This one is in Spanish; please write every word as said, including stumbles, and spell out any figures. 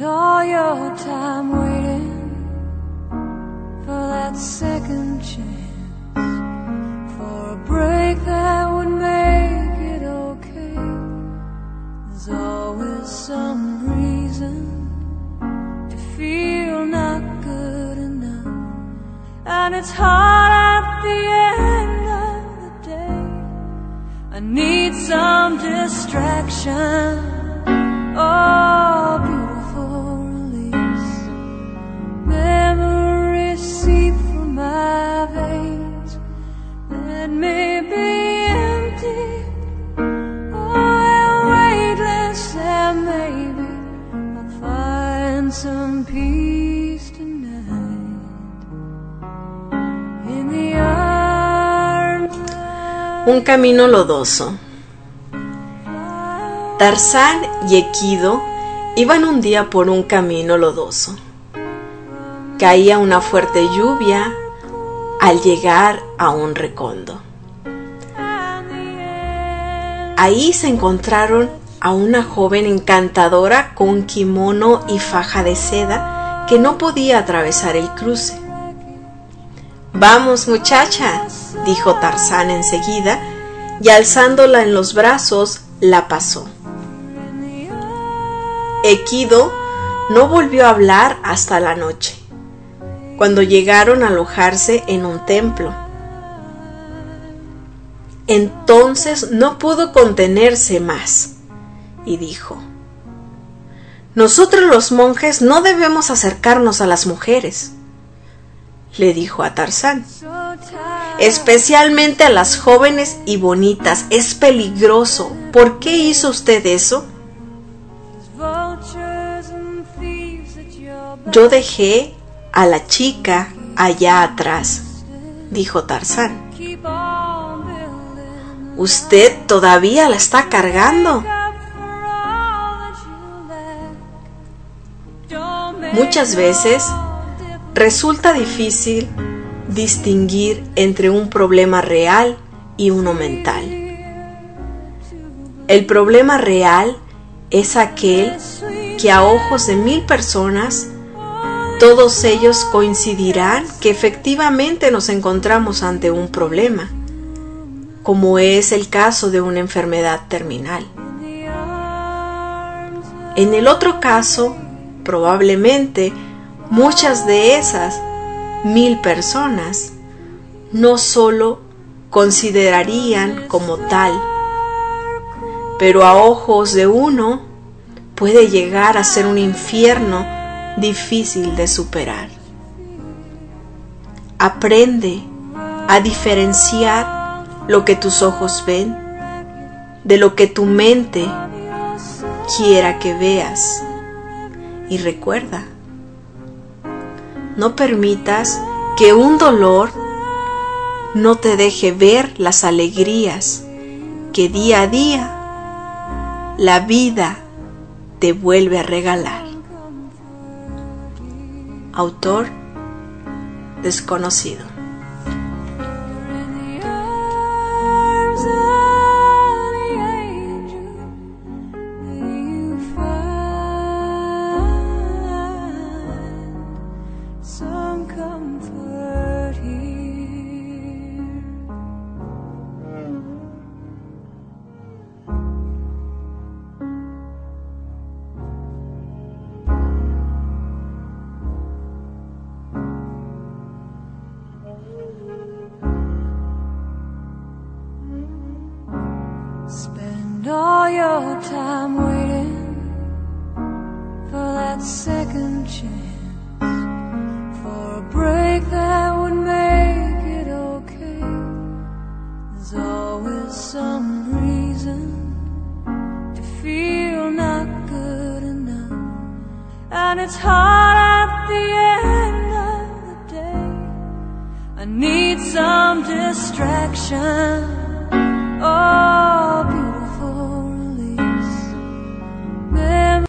Spend all your time waiting for that second chance, for a break that would make it okay. There's always some reason to feel not good enough, and it's hard at the end of the day. I need some distraction. Oh, beautiful release. Memories seep from my veins. Let me be empty. Oh, and weightless, and maybe I'll find some peace tonight in the arms. Un camino lodoso. Tarzán y Equido iban un día por un camino lodoso. Caía una fuerte lluvia al llegar a un recondo. Ahí se encontraron a una joven encantadora con kimono y faja de seda que no podía atravesar el cruce. «Vamos, muchacha», dijo Tarzán enseguida, y alzándola en los brazos, la pasó. Equido no volvió a hablar hasta la noche, cuando llegaron a alojarse en un templo. Entonces no pudo contenerse más y dijo: «Nosotros los monjes no debemos acercarnos a las mujeres», le dijo a Tarzán, «especialmente a las jóvenes y bonitas. Es peligroso. ¿Por qué hizo usted eso?» «Yo dejé a la chica allá atrás», dijo Tarzán. «¿Usted todavía la está cargando?» Muchas veces resulta difícil distinguir entre un problema real y uno mental. El problema real es aquel que a ojos de mil personas todos ellos coincidirán que efectivamente nos encontramos ante un problema, como es el caso de una enfermedad terminal. En el otro caso, probablemente muchas de esas mil personas no solo considerarían como tal, pero a ojos de uno puede llegar a ser un infierno difícil de superar. Aprende a diferenciar lo que tus ojos ven de lo que tu mente quiera que veas. Y recuerda, no permitas que un dolor no te deje ver las alegrías que día a día la vida te vuelve a regalar. Autor desconocido. Spend all your time waiting for that second chance, for a break that would make it okay. There's always some reason to feel not good enough, and it's hard at the end of the day. I need some distraction. Oh,